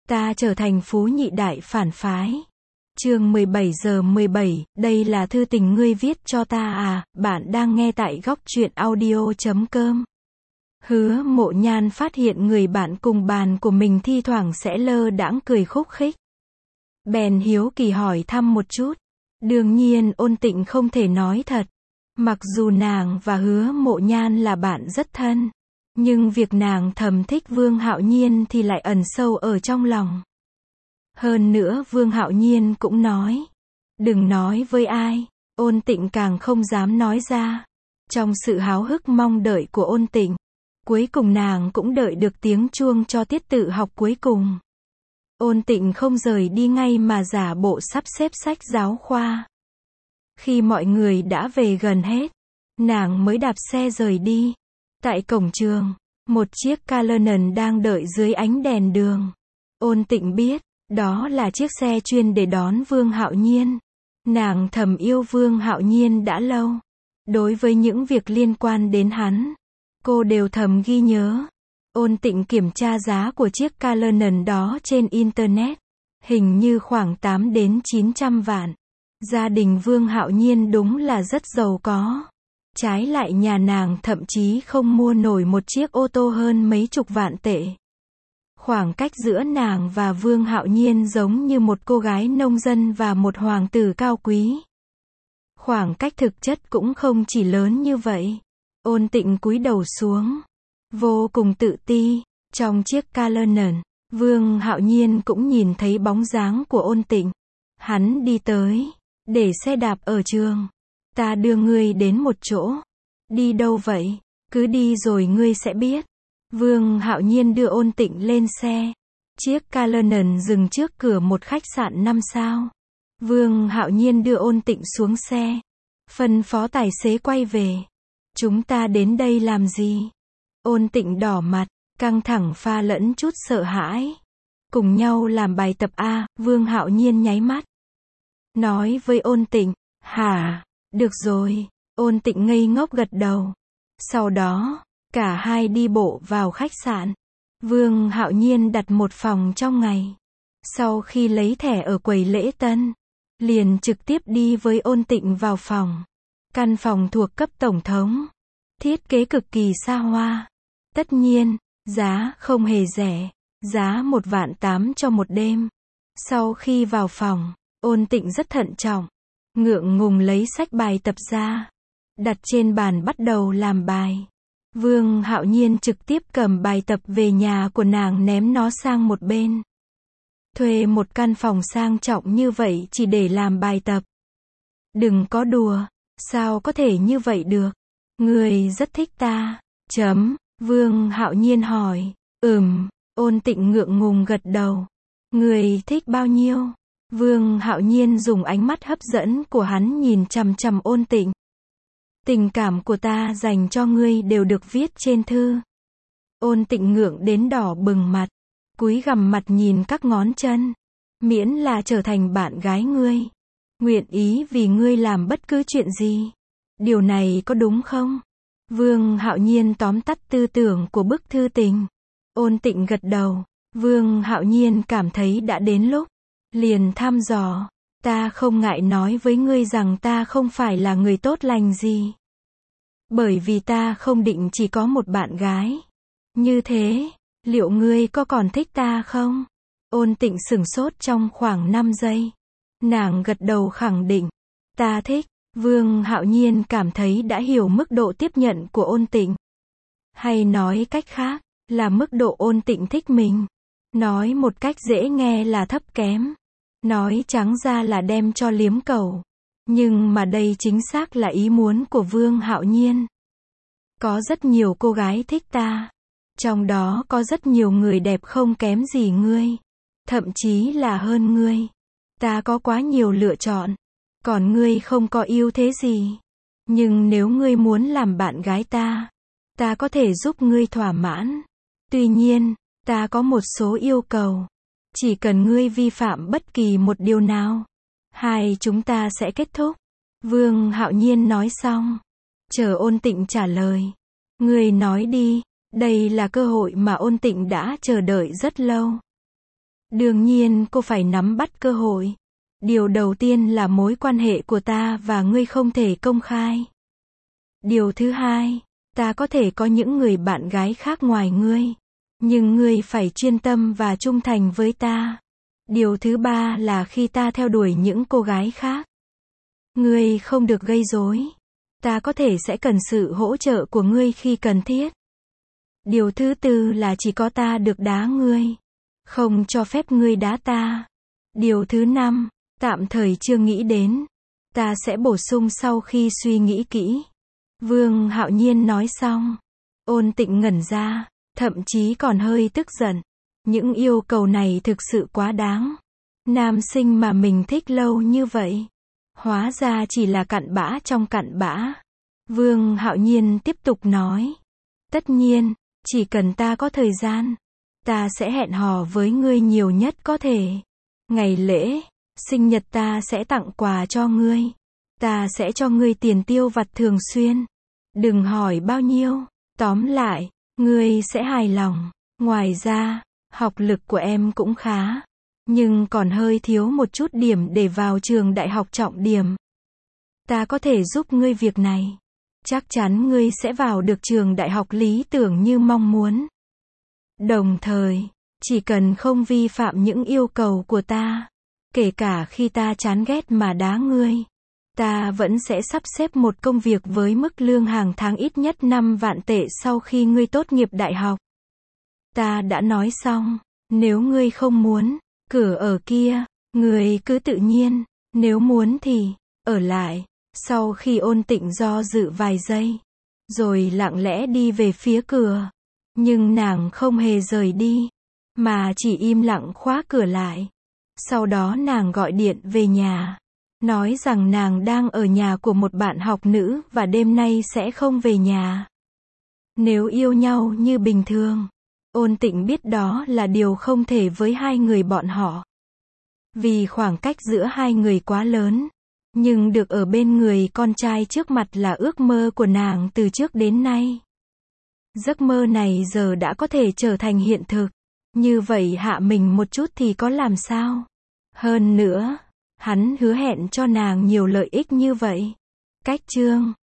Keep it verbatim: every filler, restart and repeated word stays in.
Ta trở thành phú nhị đại phản phái. Chương mười bảy giờ mười bảy, đây là thư tình ngươi viết cho ta à, bạn đang nghe tại góc truyện audio chấm com. Hứa Mộ Nhan phát hiện người bạn cùng bàn của mình thi thoảng sẽ lơ đãng cười khúc khích. Bèn hiếu kỳ hỏi thăm một chút. Đương nhiên Ôn Tịnh không thể nói thật. Mặc dù nàng và Hứa Mộ Nhan là bạn rất thân, nhưng việc nàng thầm thích Vương Hạo Nhiên thì lại ẩn sâu ở trong lòng. Hơn nữa Vương Hạo Nhiên cũng nói, đừng nói với ai. Ôn Tịnh càng không dám nói ra. Trong sự háo hức mong đợi của Ôn Tịnh, cuối cùng nàng cũng đợi được tiếng chuông cho tiết tự học cuối cùng. Ôn Tịnh không rời đi ngay mà giả bộ sắp xếp sách giáo khoa. Khi mọi người đã về gần hết, nàng mới đạp xe rời đi. Tại cổng trường, một chiếc Cullinan đang đợi dưới ánh đèn đường. Ôn Tịnh biết, đó là chiếc xe chuyên để đón Vương Hạo Nhiên. Nàng thầm yêu Vương Hạo Nhiên đã lâu. Đối với những việc liên quan đến hắn, cô đều thầm ghi nhớ. Ôn Tịnh kiểm tra giá của chiếc Cullinan đó trên Internet. Hình như khoảng tám đến chín trăm vạn. Gia đình Vương Hạo Nhiên đúng là rất giàu có. Trái lại nhà nàng thậm chí không mua nổi một chiếc ô tô hơn mấy chục vạn tệ. Khoảng cách giữa nàng và Vương Hạo Nhiên giống như một cô gái nông dân và một hoàng tử cao quý. Khoảng cách thực chất cũng không chỉ lớn như vậy. Ôn Tịnh cúi đầu xuống, vô cùng tự ti. Trong chiếc Cullinan, Vương Hạo Nhiên cũng nhìn thấy bóng dáng của Ôn Tịnh. Hắn đi tới, để xe đạp ở trường. Ta đưa ngươi đến một chỗ. Đi đâu vậy? Cứ đi rồi ngươi sẽ biết. Vương Hạo Nhiên đưa Ôn Tịnh lên xe. Chiếc Cullinan dừng trước cửa một khách sạn năm sao. Vương Hạo Nhiên đưa Ôn Tịnh xuống xe, phân phó tài xế quay về. Chúng ta đến đây làm gì? Ôn Tịnh đỏ mặt, căng thẳng pha lẫn chút sợ hãi. Cùng nhau làm bài tập A, Vương Hạo Nhiên nháy mắt. Nói với Ôn Tịnh, hả? Được rồi. Ôn Tịnh ngây ngốc gật đầu. Sau đó, cả hai đi bộ vào khách sạn. Vương Hạo Nhiên đặt một phòng trong ngày. Sau khi lấy thẻ ở quầy lễ tân, liền trực tiếp đi với Ôn Tịnh vào phòng. Căn phòng thuộc cấp tổng thống. Thiết kế cực kỳ xa hoa. Tất nhiên, giá không hề rẻ. Giá một vạn tám cho một đêm. Sau khi vào phòng, Ôn Tịnh rất thận trọng. Ngượng ngùng lấy sách bài tập ra. Đặt trên bàn bắt đầu làm bài. Vương Hạo Nhiên trực tiếp cầm bài tập về nhà của nàng ném nó sang một bên. Thuê một căn phòng sang trọng như vậy chỉ để làm bài tập. Đừng có đùa. Sao có thể như vậy được? Ngươi rất thích ta. Chấm. Vương Hạo Nhiên hỏi. Ừm. Ôn Tịnh ngượng ngùng gật đầu. Ngươi thích bao nhiêu? Vương Hạo Nhiên dùng ánh mắt hấp dẫn của hắn nhìn chằm chằm Ôn Tịnh. Tình cảm của ta dành cho ngươi đều được viết trên thư. Ôn Tịnh ngượng đến đỏ bừng mặt, cúi gằm mặt nhìn các ngón chân. Miễn là trở thành bạn gái ngươi, nguyện ý vì ngươi làm bất cứ chuyện gì. Điều này có đúng không? Vương Hạo Nhiên tóm tắt tư tưởng của bức thư tình. Ôn Tịnh gật đầu. Vương Hạo Nhiên cảm thấy đã đến lúc. Liền thăm dò. Ta không ngại nói với ngươi rằng ta không phải là người tốt lành gì. Bởi vì ta không định chỉ có một bạn gái. Như thế, liệu ngươi có còn thích ta không? Ôn Tịnh sửng sốt trong khoảng năm giây. Nàng gật đầu khẳng định. Ta thích. Vương Hạo Nhiên cảm thấy đã hiểu mức độ tiếp nhận của Ôn Tịnh. Hay nói cách khác, là mức độ Ôn Tịnh thích mình. Nói một cách dễ nghe là thấp kém. Nói trắng ra là đem cho liếm cầu. Nhưng mà đây chính xác là ý muốn của Vương Hạo Nhiên. Có rất nhiều cô gái thích ta. Trong đó có rất nhiều người đẹp không kém gì ngươi. Thậm chí là hơn ngươi. Ta có quá nhiều lựa chọn. Còn ngươi không có ưu thế gì. Nhưng nếu ngươi muốn làm bạn gái ta, ta có thể giúp ngươi thỏa mãn. Tuy nhiên, ta có một số yêu cầu. Chỉ cần ngươi vi phạm bất kỳ một điều nào, hai chúng ta sẽ kết thúc. Vương Hạo Nhiên nói xong, chờ Ôn Tịnh trả lời. Ngươi nói đi. Đây là cơ hội mà Ôn Tịnh đã chờ đợi rất lâu. Đương nhiên cô phải nắm bắt cơ hội. Điều đầu tiên là mối quan hệ của ta và ngươi không thể công khai. Điều thứ hai, ta có thể có những người bạn gái khác ngoài ngươi. Nhưng ngươi phải chuyên tâm và trung thành với ta. Điều thứ ba là khi ta theo đuổi những cô gái khác, ngươi không được gây rối. Ta có thể sẽ cần sự hỗ trợ của ngươi khi cần thiết. Điều thứ tư là chỉ có ta được đá ngươi. Không cho phép ngươi đá ta. Điều thứ năm, tạm thời chưa nghĩ đến. Ta sẽ bổ sung sau khi suy nghĩ kỹ. Vương Hạo Nhiên nói xong. Ôn Tịnh ngẩn ra, thậm chí còn hơi tức giận. Những yêu cầu này thực sự quá đáng. Nam sinh mà mình thích lâu như vậy, hóa ra chỉ là cặn bã trong cặn bã. Vương Hạo Nhiên tiếp tục nói. Tất nhiên, chỉ cần ta có thời gian, ta sẽ hẹn hò với ngươi nhiều nhất có thể. Ngày lễ, sinh nhật ta sẽ tặng quà cho ngươi. Ta sẽ cho ngươi tiền tiêu vặt thường xuyên. Đừng hỏi bao nhiêu. Tóm lại, ngươi sẽ hài lòng. Ngoài ra, học lực của em cũng khá. Nhưng còn hơi thiếu một chút điểm để vào trường đại học trọng điểm. Ta có thể giúp ngươi việc này. Chắc chắn ngươi sẽ vào được trường đại học lý tưởng như mong muốn. Đồng thời, chỉ cần không vi phạm những yêu cầu của ta, kể cả khi ta chán ghét mà đá ngươi, ta vẫn sẽ sắp xếp một công việc với mức lương hàng tháng ít nhất năm vạn tệ sau khi ngươi tốt nghiệp đại học. Ta đã nói xong, nếu ngươi không muốn, cửa ở kia, ngươi cứ tự nhiên, nếu muốn thì, ở lại. Sau khi Ôn Tịnh do dự vài giây, rồi lặng lẽ đi về phía cửa. Nhưng nàng không hề rời đi, mà chỉ im lặng khóa cửa lại. Sau đó nàng gọi điện về nhà, nói rằng nàng đang ở nhà của một bạn học nữ và đêm nay sẽ không về nhà. Nếu yêu nhau như bình thường, Ôn Tịnh biết đó là điều không thể với hai người bọn họ. Vì khoảng cách giữa hai người quá lớn. Nhưng được ở bên người con trai trước mặt là ước mơ của nàng từ trước đến nay. Giấc mơ này giờ đã có thể trở thành hiện thực. Như vậy hạ mình một chút thì có làm sao? Hơn nữa, hắn hứa hẹn cho nàng nhiều lợi ích như vậy. Cách chương